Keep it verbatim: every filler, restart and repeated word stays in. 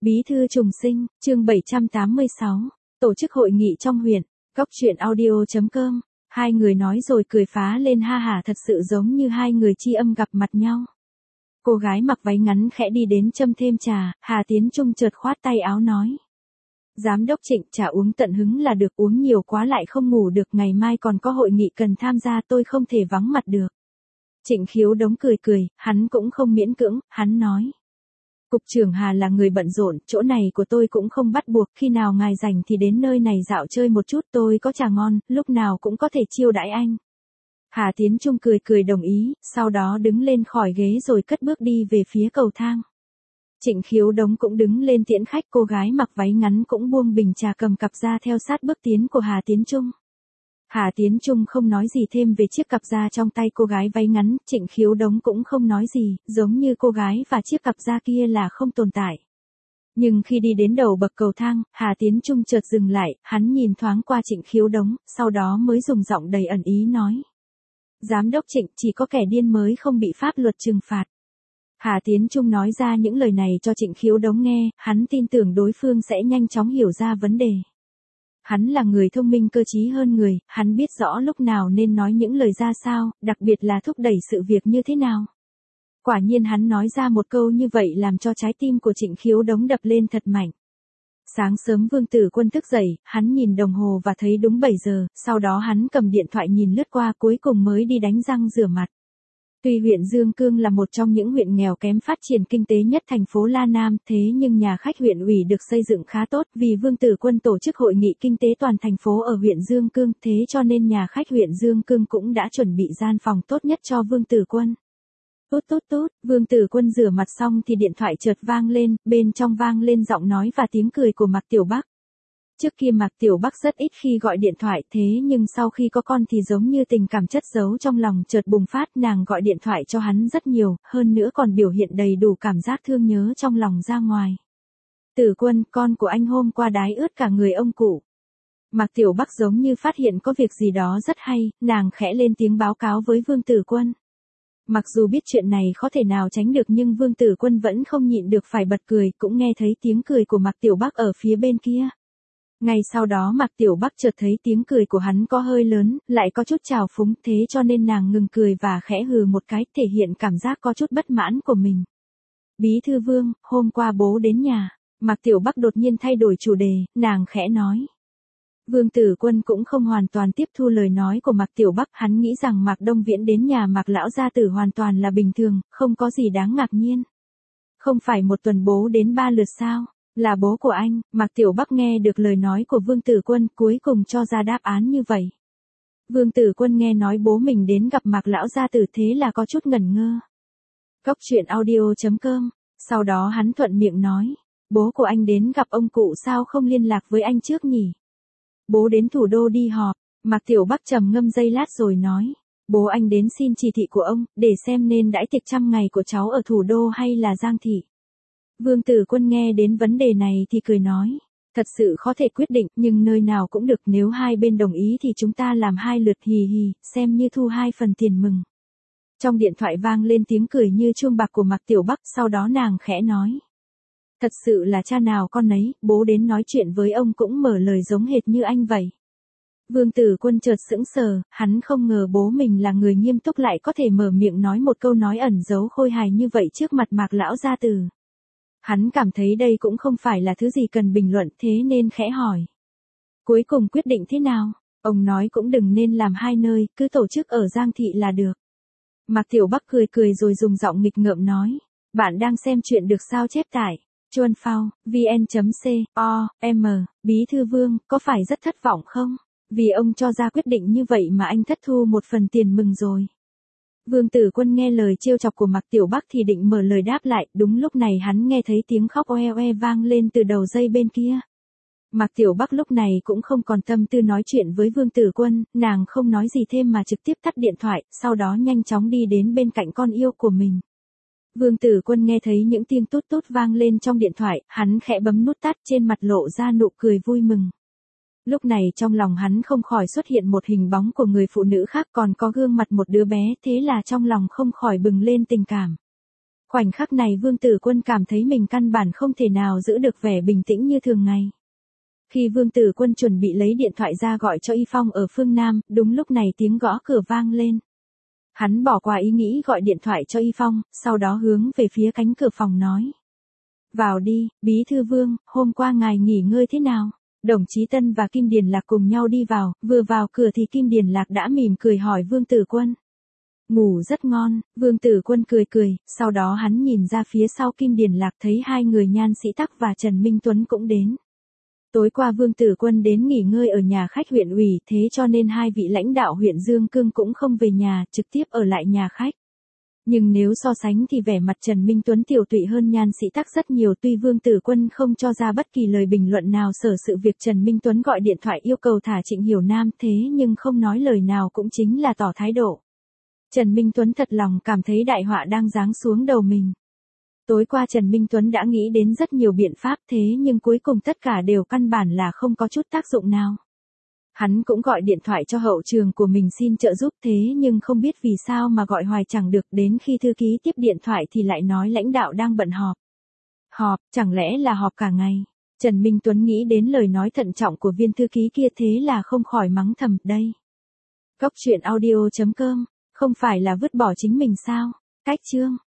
Bí thư trùng sinh, chương bảy trăm tám mươi sáu, tổ chức hội nghị trong huyện, Cóc truyện audio chấm com, hai người nói rồi cười phá lên ha hả thật sự giống như hai người tri âm gặp mặt nhau. Cô gái mặc váy ngắn khẽ đi đến châm thêm trà, Hà Tiến Trung chợt khoát tay áo nói. Giám đốc Trịnh, trà uống tận hứng là được, uống nhiều quá lại không ngủ được, ngày mai còn có hội nghị cần tham gia, tôi không thể vắng mặt được. Trịnh Khiếu Đống cười cười, hắn cũng không miễn cưỡng, hắn nói. Cục trưởng Hà là người bận rộn, chỗ này của tôi cũng không bắt buộc, khi nào ngài rảnh thì đến nơi này dạo chơi một chút, tôi có trà ngon, lúc nào cũng có thể chiêu đãi anh. Hà Tiến Trung cười cười đồng ý, sau đó đứng lên khỏi ghế rồi cất bước đi về phía cầu thang. Trịnh Khiếu Đống cũng đứng lên tiễn khách, cô gái mặc váy ngắn cũng buông bình trà cầm cặp ra theo sát bước tiến của Hà Tiến Trung. Hà Tiến Trung không nói gì thêm về chiếc cặp da trong tay cô gái váy ngắn, Trịnh Khiếu Đống cũng không nói gì, giống như cô gái và chiếc cặp da kia là không tồn tại. Nhưng khi đi đến đầu bậc cầu thang, Hà Tiến Trung chợt dừng lại, hắn nhìn thoáng qua Trịnh Khiếu Đống, sau đó mới dùng giọng đầy ẩn ý nói. Giám đốc Trịnh, chỉ có kẻ điên mới không bị pháp luật trừng phạt. Hà Tiến Trung nói ra những lời này cho Trịnh Khiếu Đống nghe, hắn tin tưởng đối phương sẽ nhanh chóng hiểu ra vấn đề. Hắn là người thông minh cơ trí hơn người, hắn biết rõ lúc nào nên nói những lời ra sao, đặc biệt là thúc đẩy sự việc như thế nào. Quả nhiên hắn nói ra một câu như vậy làm cho trái tim của Trịnh Khiếu Đống đập lên thật mạnh. Sáng sớm Vương Tử Quân thức dậy, hắn nhìn đồng hồ và thấy đúng bảy giờ, sau đó hắn cầm điện thoại nhìn lướt qua cuối cùng mới đi đánh răng rửa mặt. Tuy huyện Dương Cương là một trong những huyện nghèo kém phát triển kinh tế nhất thành phố La Nam, thế nhưng nhà khách huyện ủy được xây dựng khá tốt, vì Vương Tử Quân tổ chức hội nghị kinh tế toàn thành phố ở huyện Dương Cương, thế cho nên nhà khách huyện Dương Cương cũng đã chuẩn bị gian phòng tốt nhất cho Vương Tử Quân. Tút tút tút, Vương Tử Quân rửa mặt xong thì điện thoại chợt vang lên, bên trong vang lên giọng nói và tiếng cười của Mạc Tiểu Bắc. Trước kia Mạc Tiểu Bắc rất ít khi gọi điện thoại, thế nhưng sau khi có con thì giống như tình cảm chất giấu trong lòng chợt bùng phát, nàng gọi điện thoại cho hắn rất nhiều, hơn nữa còn biểu hiện đầy đủ cảm giác thương nhớ trong lòng ra ngoài. Tử Quân, con của anh hôm qua đái ướt cả người ông cụ. Mạc Tiểu Bắc giống như phát hiện có việc gì đó rất hay, nàng khẽ lên tiếng báo cáo với Vương Tử Quân. Mặc dù biết chuyện này khó thể nào tránh được nhưng Vương Tử Quân vẫn không nhịn được phải bật cười, cũng nghe thấy tiếng cười của Mạc Tiểu Bắc ở phía bên kia. Ngay sau đó Mạc Tiểu Bắc chợt thấy tiếng cười của hắn có hơi lớn, lại có chút trào phúng, thế cho nên nàng ngừng cười và khẽ hừ một cái, thể hiện cảm giác có chút bất mãn của mình. Bí thư Vương, hôm qua bố đến nhà. Mạc Tiểu Bắc đột nhiên thay đổi chủ đề, nàng khẽ nói. Vương Tử Quân cũng không hoàn toàn tiếp thu lời nói của Mạc Tiểu Bắc, hắn nghĩ rằng Mạc Đông Viễn đến nhà Mạc lão gia tử hoàn toàn là bình thường, không có gì đáng ngạc nhiên. Không phải một tuần bố đến ba lượt sao? Là bố của anh. Mạc Tiểu Bắc nghe được lời nói của Vương Tử Quân, cuối cùng cho ra đáp án như vậy. Vương Tử Quân nghe nói bố mình đến gặp Mạc lão gia tử, thế là có chút ngẩn ngơ. Cóc truyện audio chấm com, sau đó hắn thuận miệng nói, bố của anh đến gặp ông cụ sao không liên lạc với anh trước nhỉ? Bố đến thủ đô đi họp. Mạc Tiểu Bắc trầm ngâm giây lát rồi nói, bố anh đến xin chỉ thị của ông, để xem nên đãi tiệc trăm ngày của cháu ở thủ đô hay là Giang thị. Vương Tử Quân nghe đến vấn đề này thì cười nói, thật sự khó thể quyết định, nhưng nơi nào cũng được, nếu hai bên đồng ý thì chúng ta làm hai lượt, hì hì, xem như thu hai phần tiền mừng. Trong điện thoại vang lên tiếng cười như chuông bạc của Mạc Tiểu Bắc, sau đó nàng khẽ nói. Thật sự là cha nào con nấy, bố đến nói chuyện với ông cũng mở lời giống hệt như anh vậy. Vương Tử Quân chợt sững sờ, hắn không ngờ bố mình là người nghiêm túc lại có thể mở miệng nói một câu nói ẩn giấu khôi hài như vậy trước mặt Mạc lão gia tử. Hắn cảm thấy đây cũng không phải là thứ gì cần bình luận, thế nên khẽ hỏi. Cuối cùng quyết định thế nào? Ông nói cũng đừng nên làm hai nơi, cứ tổ chức ở Giang thị là được. Mạc Tiểu Bắc cười cười rồi dùng giọng nghịch ngợm nói. Bạn đang xem chuyện được sao chép tải. Chuan Phao, vn.com, Bí thư Vương, có phải rất thất vọng không? Vì ông cho ra quyết định như vậy mà anh thất thu một phần tiền mừng rồi. Vương Tử Quân nghe lời trêu chọc của Mạc Tiểu Bắc thì định mở lời đáp lại, đúng lúc này hắn nghe thấy tiếng khóc oe oe vang lên từ đầu dây bên kia. Mạc Tiểu Bắc lúc này cũng không còn tâm tư nói chuyện với Vương Tử Quân, nàng không nói gì thêm mà trực tiếp tắt điện thoại, sau đó nhanh chóng đi đến bên cạnh con yêu của mình. Vương Tử Quân nghe thấy những tiếng tút tút vang lên trong điện thoại, hắn khẽ bấm nút tắt, trên mặt lộ ra nụ cười vui mừng. Lúc này trong lòng hắn không khỏi xuất hiện một hình bóng của người phụ nữ khác, còn có gương mặt một đứa bé, thế là trong lòng không khỏi bừng lên tình cảm. Khoảnh khắc này Vương Tử Quân cảm thấy mình căn bản không thể nào giữ được vẻ bình tĩnh như thường ngày. Khi Vương Tử Quân chuẩn bị lấy điện thoại ra gọi cho Y Phong ở phương Nam, đúng lúc này tiếng gõ cửa vang lên. Hắn bỏ qua ý nghĩ gọi điện thoại cho Y Phong, sau đó hướng về phía cánh cửa phòng nói. Vào đi, Bí thư Vương, hôm qua ngài nghỉ ngơi thế nào? Đồng chí Tân và Kim Điền Lạc cùng nhau đi vào, vừa vào cửa thì Kim Điền Lạc đã mỉm cười hỏi Vương Tử Quân. Ngủ rất ngon, Vương Tử Quân cười cười, sau đó hắn nhìn ra phía sau Kim Điền Lạc thấy hai người Nhan Sĩ Tắc và Trần Minh Tuấn cũng đến. Tối qua Vương Tử Quân đến nghỉ ngơi ở nhà khách huyện ủy, thế cho nên hai vị lãnh đạo huyện Dương Cương cũng không về nhà, trực tiếp ở lại nhà khách. Nhưng nếu so sánh thì vẻ mặt Trần Minh Tuấn tiều tụy hơn Nhan Sĩ Tắc rất nhiều, tuy Vương Tử Quân không cho ra bất kỳ lời bình luận nào sở sự việc Trần Minh Tuấn gọi điện thoại yêu cầu thả Trịnh Hiểu Nam, thế nhưng không nói lời nào cũng chính là tỏ thái độ. Trần Minh Tuấn thật lòng cảm thấy đại họa đang giáng xuống đầu mình. Tối qua Trần Minh Tuấn đã nghĩ đến rất nhiều biện pháp, thế nhưng cuối cùng tất cả đều căn bản là không có chút tác dụng nào. Hắn cũng gọi điện thoại cho hậu trường của mình xin trợ giúp, thế nhưng không biết vì sao mà gọi hoài chẳng được, đến khi thư ký tiếp điện thoại thì lại nói lãnh đạo đang bận họp. Họp, chẳng lẽ là họp cả ngày? Trần Minh Tuấn nghĩ đến lời nói thận trọng của viên thư ký kia, thế là không khỏi mắng thầm, đây. Cốc truyện audio chấm com, không phải là vứt bỏ chính mình sao? Cách chương